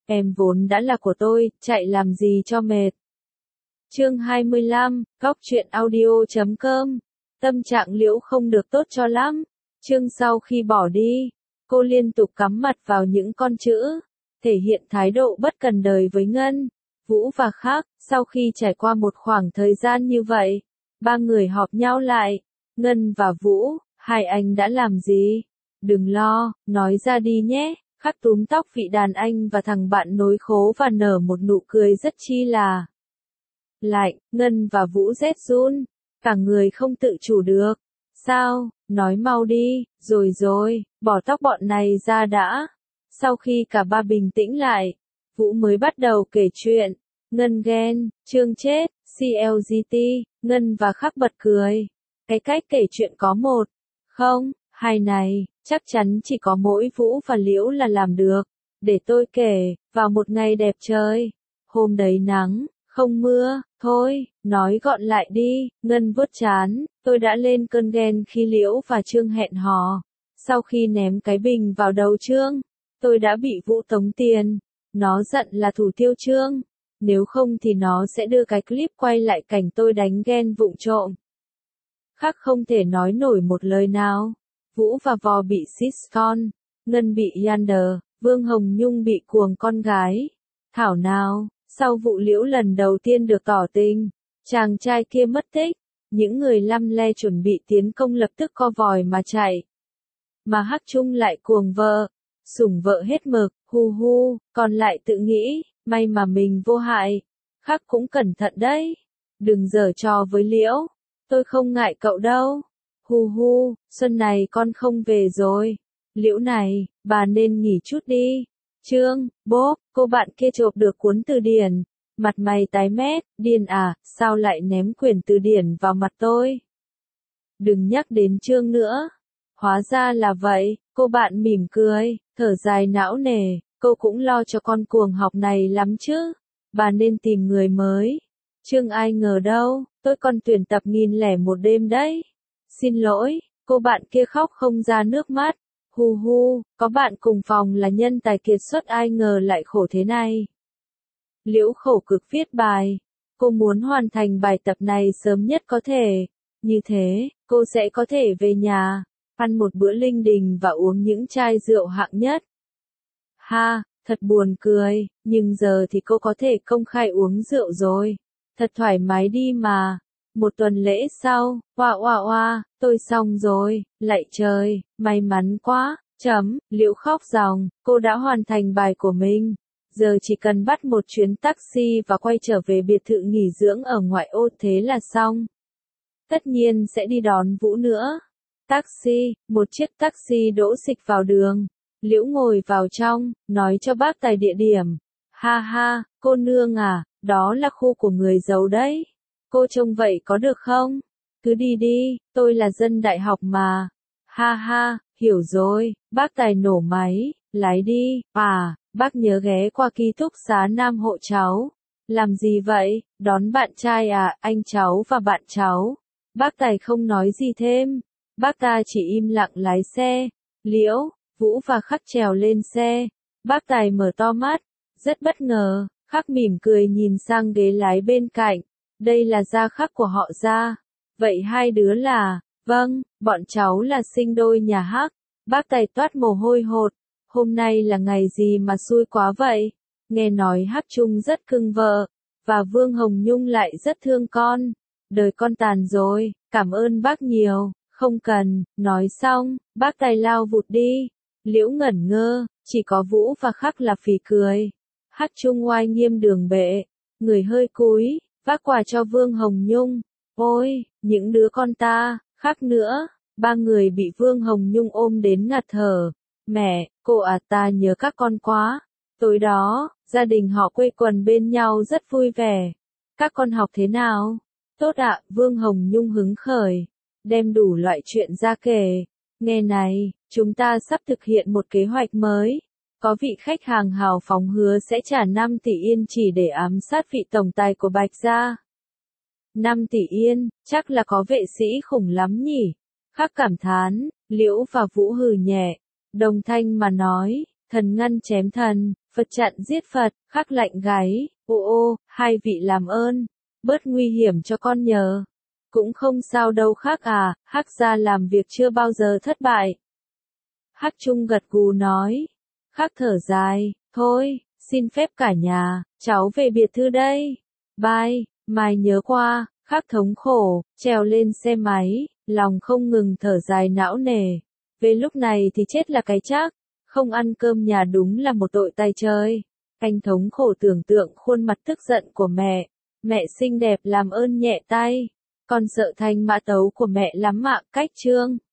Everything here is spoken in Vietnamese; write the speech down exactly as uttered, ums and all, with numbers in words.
em vốn đã là của tôi, chạy làm gì cho mệt. Chương hai mươi lăm, Góc truyện audio chấm com. Tâm trạng Liễu không được tốt cho lắm. Chương sau khi bỏ đi, cô liên tục cắm mặt vào những con chữ, thể hiện thái độ bất cần đời với Ngân, Vũ và Khắc. Sau khi trải qua một khoảng thời gian như vậy, ba người họp nhau lại. Ngân và Vũ, hai anh đã làm gì? Đừng lo, nói ra đi nhé. Khắc túm tóc vị đàn anh và thằng bạn nối khố và nở một nụ cười rất chi là lạnh. Ngân và Vũ rét run, cả người không tự chủ được. Sao, nói mau đi, rồi rồi, bỏ tóc bọn này ra đã. Sau khi cả ba bình tĩnh lại, Vũ mới bắt đầu kể chuyện. Ngân ghen, Trương chết, xê lờ giê tê, Ngân và Khắc bật cười. Cái cách kể chuyện có một, không, hai này, chắc chắn chỉ có mỗi Vũ và Liễu là làm được. Để tôi kể, vào một ngày đẹp trời, hôm đấy nắng, không mưa, thôi, nói gọn lại đi. Ngân vuốt trán, tôi đã lên cơn ghen khi Liễu và Trương hẹn hò. Sau khi ném cái bình vào đầu Trương, tôi đã bị Vũ tống tiền. Nó giận là thủ tiêu Trương, nếu không thì nó sẽ đưa cái clip quay lại cảnh tôi đánh ghen vụng trộm. Khắc không thể nói nổi một lời nào. Vũ và Vò bị sitcom, Ngân bị Yander, Vương Hồng Nhung bị cuồng con gái. Thảo nào, sau vụ Liễu lần đầu tiên được tỏ tình, chàng trai kia mất tích, những người lăm le chuẩn bị tiến công lập tức co vòi mà chạy. Mà Hắc Trung lại cuồng vợ, sủng vợ hết mực, hu hu, còn lại tự nghĩ, may mà mình vô hại. Khắc cũng cẩn thận đấy, đừng giở trò với Liễu, tôi không ngại cậu đâu. Hu hu, xuân này con không về rồi. Liễu này, bà nên nghỉ chút đi. Trương, bốp, cô bạn kia chộp được cuốn từ điển. Mặt mày tái mét, điên à, sao lại ném quyển từ điển vào mặt tôi? Đừng nhắc đến Trương nữa. Hóa ra là vậy, cô bạn mỉm cười, thở dài não nề, cô cũng lo cho con cuồng học này lắm chứ. Bà nên tìm người mới. Trương ai ngờ đâu, tôi còn tuyển tập nghìn lẻ một đêm đấy. Xin lỗi, cô bạn kia khóc không ra nước mắt. Hu hu, có bạn cùng phòng là nhân tài kiệt xuất ai ngờ lại khổ thế này. Liễu khổ cực viết bài. Cô muốn hoàn thành bài tập này sớm nhất có thể. Như thế, cô sẽ có thể về nhà, ăn một bữa linh đình và uống những chai rượu hạng nhất. Ha, thật buồn cười, nhưng giờ thì cô có thể công khai uống rượu rồi. Thật thoải mái đi mà. Một tuần lễ sau, oa oa oa, tôi xong rồi, lạy trời, may mắn quá, chấm, Liễu khóc ròng, cô đã hoàn thành bài của mình. Giờ chỉ cần bắt một chuyến taxi và quay trở về biệt thự nghỉ dưỡng ở ngoại ô thế là xong. Tất nhiên sẽ đi đón Vũ nữa. Taxi, một chiếc taxi đỗ xịch vào đường. Liễu ngồi vào trong, nói cho bác tài địa điểm. Ha ha, cô nương à, đó là khu của người giàu đấy. Cô trông vậy có được không? Cứ đi đi, tôi là dân đại học mà. Ha ha, hiểu rồi, bác tài nổ máy, lái đi. À, bác nhớ ghé qua ký túc xá Nam hộ cháu. Làm gì vậy? Đón bạn trai à, anh cháu và bạn cháu. Bác tài không nói gì thêm. Bác ta chỉ im lặng lái xe. Liễu, Vũ và Khắc trèo lên xe. Bác tài mở to mắt, rất bất ngờ. Khắc mỉm cười nhìn sang ghế lái bên cạnh. Đây là gia Khắc của họ Gia. Vậy hai đứa là, vâng, bọn cháu là sinh đôi nhà Hắc. Bác tài toát mồ hôi hột. Hôm nay là ngày gì mà xui quá vậy? Nghe nói Hắc Trung rất cưng vợ, và Vương Hồng Nhung lại rất thương con. Đời con tàn rồi, cảm ơn bác nhiều, không cần. Nói xong, bác tài lao vụt đi. Liễu ngẩn ngơ, chỉ có Vũ và Khắc là phì cười. Hắc Trung oai nghiêm đường bệ, người hơi cúi, vác quà cho Vương Hồng Nhung. Ôi, những đứa con ta, Khắc nữa. Ba người bị Vương Hồng Nhung ôm đến ngạt thở. Mẹ, cô à, ta nhớ các con quá. Tối đó, gia đình họ quây quần bên nhau rất vui vẻ. Các con học thế nào? Tốt ạ, Vương Hồng Nhung hứng khởi, đem đủ loại chuyện ra kể. Nghe này, chúng ta sắp thực hiện một kế hoạch mới. Có vị khách hàng hào phóng hứa sẽ trả năm tỷ yên chỉ để ám sát vị tổng tài của Bạch Gia. năm tỷ yên, chắc là có vệ sĩ khủng lắm nhỉ? Khắc cảm thán. Liễu và Vũ hừ nhẹ, đồng thanh mà nói, thần ngăn chém thần, Phật chặn giết Phật, Khắc lạnh gáy, ô ô, hai vị làm ơn, bớt nguy hiểm cho con nhờ. Cũng không sao đâu Khắc à, Hắc gia làm việc chưa bao giờ thất bại. Hắc Trung gật gù nói. Khắc thở dài, thôi, xin phép cả nhà, cháu về biệt thự đây. Bye, mai nhớ qua. Khắc thống khổ, trèo lên xe máy, lòng không ngừng thở dài não nề. Về lúc này thì chết là cái chắc, không ăn cơm nhà đúng là một tội tay trời. Anh thống khổ tưởng tượng khuôn mặt tức giận của mẹ. Mẹ xinh đẹp làm ơn nhẹ tay. Con sợ thành mã tấu của mẹ lắm ạ, cách Trương.